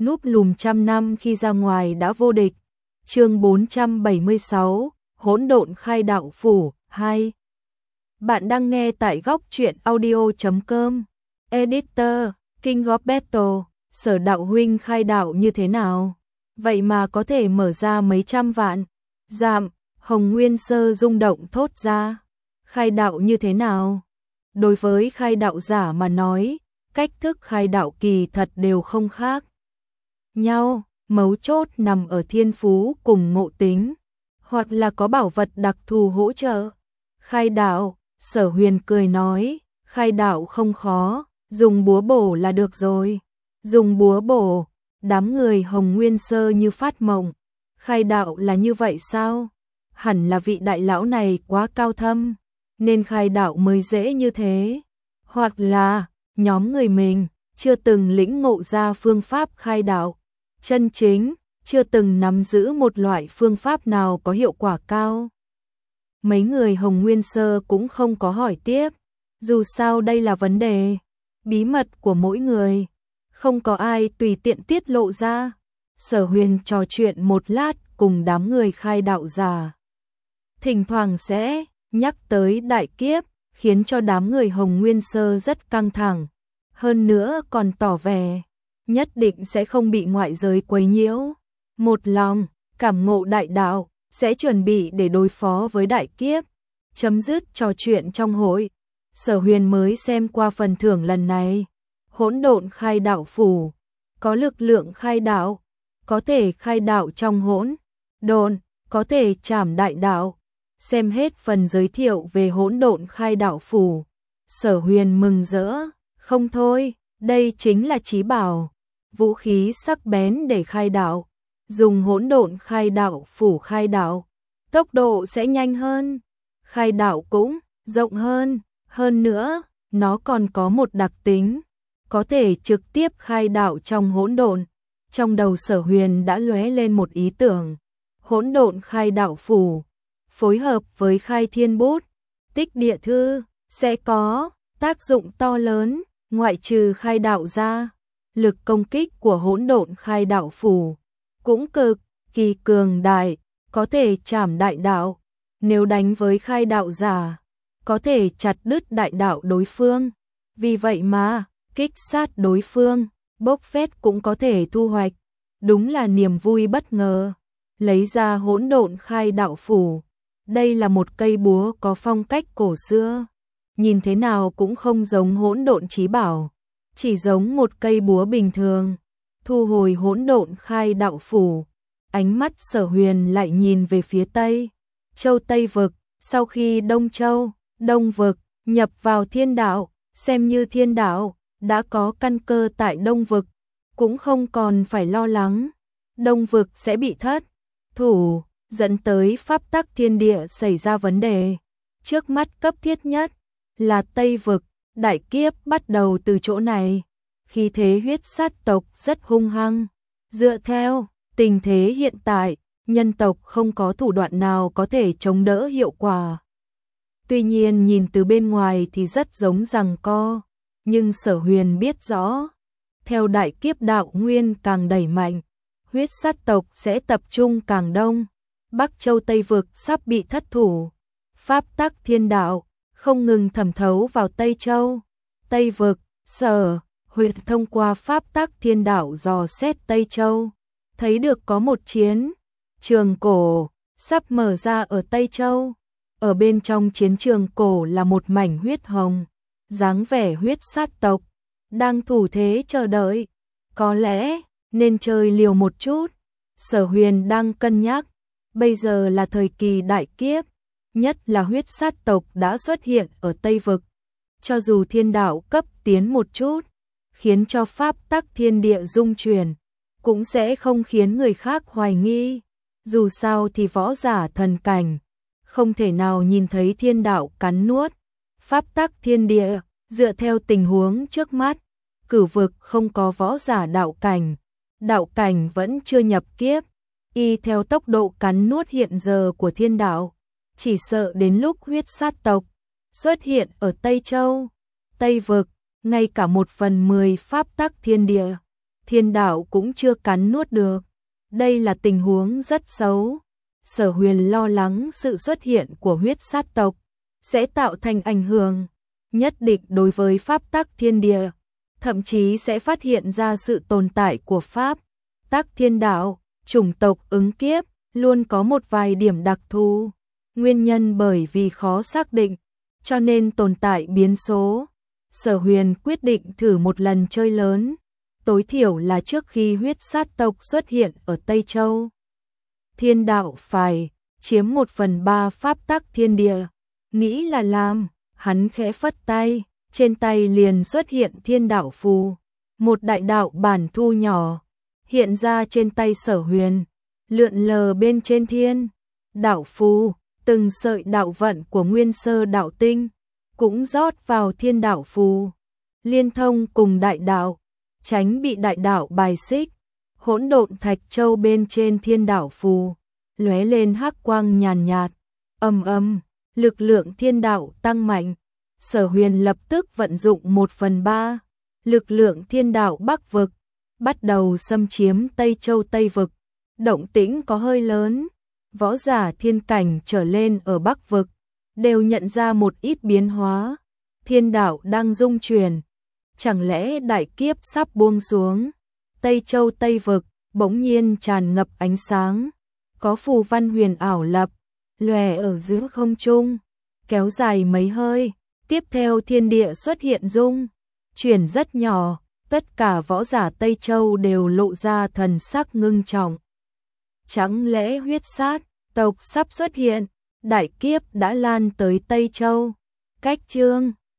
núp lùm trăm năm khi ra ngoài đã vô địch. Chương 476, Hỗn độn khai đạo phủ 2. Bạn đang nghe tại góc truyện audio.com. Editor, King of Battle, Sở đạo huynh khai đạo như thế nào? Vậy mà có thể mở ra mấy trăm vạn. Dạm, Hồng Nguyên Sơ rung động thốt ra. Khai đạo như thế nào? Đối với khai đạo giả mà nói, cách thức khai đạo kỳ thật đều không khác nhau, mấu chốt nằm ở thiên phú cùng ngộ tính, hoặc là có bảo vật đặc thù hỗ trợ. Khai đạo, Sở Huyền cười nói, khai đạo không khó, dùng búa bổ là được rồi. Dùng búa bổ, đám người Hồng Nguyên Sơ như phát mộng. Khai đạo là như vậy sao? Hẳn là vị đại lão này quá cao thâm, nên khai đạo mới dễ như thế. Hoặc là, nhóm người mình chưa từng lĩnh ngộ ra phương pháp khai đạo chân chính, chưa từng nắm giữ một loại phương pháp nào có hiệu quả cao. Mấy người Hồng Nguyên Sơ cũng không có hỏi tiếp, dù sao đây là vấn đề bí mật của mỗi người, không có ai tùy tiện tiết lộ ra. Sở Huyền trò chuyện một lát cùng đám người khai đạo giả, thỉnh thoảng sẽ nhắc tới đại kiếp, khiến cho đám người Hồng Nguyên Sơ rất căng thẳng, hơn nữa còn tỏ vẻ nhất định sẽ không bị ngoại giới quấy nhiễu. Một lòng cảm ngộ đại đạo, sẽ chuẩn bị để đối phó với đại kiếp. Chấm dứt trò chuyện trong hội, Sở Huyền mới xem qua phần thưởng lần này. Hỗn độn khai đạo phủ, có lực lượng khai đạo, có thể khai đạo trong hỗn độn, có thể trảm đại đạo. Xem hết phần giới thiệu về hỗn độn khai đạo phủ, Sở Huyền mừng rỡ không thôi, đây chính là chí bảo, vũ khí sắc bén để khai đạo. Dùng hỗn độn khai đạo phủ khai đạo, tốc độ sẽ nhanh hơn, khai đạo cũng rộng hơn nữa, nó còn có một đặc tính, có thể trực tiếp khai đạo trong hỗn độn. Trong đầu Sở Huyền đã lóe lên một ý tưởng, hỗn độn khai đạo phủ phối hợp với khai thiên bút, tích địa thư, sẽ có tác dụng to lớn. Ngoại trừ khai đạo ra, lực công kích của hỗn độn khai đạo phủ cũng cực kỳ cường đại, có thể trảm đại đạo. Nếu đánh với khai đạo giả, có thể chặt đứt đại đạo đối phương. Vì vậy mà, kích sát đối phương, bốc phét cũng có thể thu hoạch. Đúng là niềm vui bất ngờ. Lấy ra hỗn độn khai đạo phủ. Đây là một cây búa có phong cách cổ xưa. Nhìn thế nào cũng không giống hỗn độn chí bảo, chỉ giống một cây búa bình thường. Thu hồi hỗn độn khai đạo phủ, ánh mắt Sở Huyền lại nhìn về phía Tây Châu Tây Vực. Sau khi Đông Châu, Đông Vực nhập vào thiên đạo, xem như thiên đạo đã có căn cơ tại Đông Vực, cũng không còn phải lo lắng Đông Vực sẽ bị thất thủ, dẫn tới pháp tắc thiên địa xảy ra vấn đề. Trước mắt cấp thiết nhất là Tây Vực, đại kiếp bắt đầu từ chỗ này. Khí thế huyết sát tộc rất hung hăng. Dựa theo tình thế hiện tại, nhân tộc không có thủ đoạn nào có thể chống đỡ hiệu quả. Tuy nhiên nhìn từ bên ngoài thì rất giống giằng co, nhưng Sở Huyền biết rõ, theo đại kiếp đạo nguyên càng đẩy mạnh, huyết sát tộc sẽ tập trung càng đông. Bắc Châu Tây Vực sắp bị thất thủ. Pháp tắc thiên đạo không ngừng thẩm thấu vào Tây Châu, Tây Vực. Sở Huyền thông qua pháp tắc thiên đạo dò xét Tây Châu, thấy được có một chiến trường cổ sắp mở ra ở Tây Châu. Ở bên trong chiến trường cổ là một mảnh huyết hồng, dáng vẻ huyết sát tộc đang thủ thế chờ đợi. Có lẽ nên chơi liều một chút. Sở Huyền đang cân nhắc, bây giờ là thời kỳ đại kiếp, nhất là huyết sát tộc đã xuất hiện ở Tây Vực. Cho dù thiên đạo cấp tiến một chút, khiến cho pháp tắc thiên địa rung chuyển, cũng sẽ không khiến người khác hoài nghi. Dù sao thì võ giả thần cảnh không thể nào nhìn thấy thiên đạo cắn nuốt pháp tắc thiên địa. Dựa theo tình huống trước mắt, Cửu Vực không có võ giả đạo cảnh vẫn chưa nhập kiếp. Y theo tốc độ cắn nuốt hiện giờ của thiên đạo, chỉ sợ đến lúc huyết sát tộc xuất hiện ở Tây Châu, Tây Vực, ngay cả 1/10 pháp tắc thiên địa thiên đạo cũng chưa cắn nuốt được. Đây là tình huống rất xấu. Sở Huyền lo lắng sự xuất hiện của huyết sát tộc sẽ tạo thành ảnh hưởng nhất định đối với pháp tắc thiên địa, thậm chí sẽ phát hiện ra sự tồn tại của pháp tắc thiên đạo. Chủng tộc ứng kiếp luôn có một vài điểm đặc thù, nguyên nhân bởi vì khó xác định, cho nên tồn tại biến số. Sở Huyền quyết định thử một lần chơi lớn, tối thiểu là trước khi huyết sát tộc xuất hiện ở Tây Châu. Thiên đạo phải chiếm 1/3 pháp tắc thiên địa, nghĩ là làm, hắn khẽ phất tay, trên tay liền xuất hiện thiên đạo phù, một đại đạo bản thu nhỏ hiện ra trên tay Sở Huyền, lượn lờ bên trên thiên đạo phù, từng sợi đạo vận của nguyên sơ đạo tinh cũng rót vào thiên đạo phù, liên thông cùng đại đạo, tránh bị đại đạo bài xích. Hỗn độn thạch châu bên trên thiên đạo phù lóe lên hắc quang nhàn nhạt, lực lượng thiên đạo tăng mạnh. Sở Huyền lập tức vận dụng 1/3 lực lượng thiên đạo Bắc vực, bắt đầu xâm chiếm Tây Châu Tây vực. Động tĩnh có hơi lớn, võ giả thiên cảnh trở lên ở Bắc vực đều nhận ra một ít biến hóa. Thiên đạo đang rung chuyển, chẳng lẽ đại kiếp sắp buông xuống? Tây Châu Tây vực bỗng nhiên tràn ngập ánh sáng, có phù văn huyền ảo lập lòe ở giữa không trung, kéo dài mấy hơi, tiếp theo thiên địa xuất hiện rung chuyển rất nhỏ, tất cả võ giả Tây Châu đều lộ ra thần sắc ngưng trọng. Chẳng lẽ huyết sát tộc sắp xuất hiện? Đại kiếp đã lan tới Tây Châu. Cách chương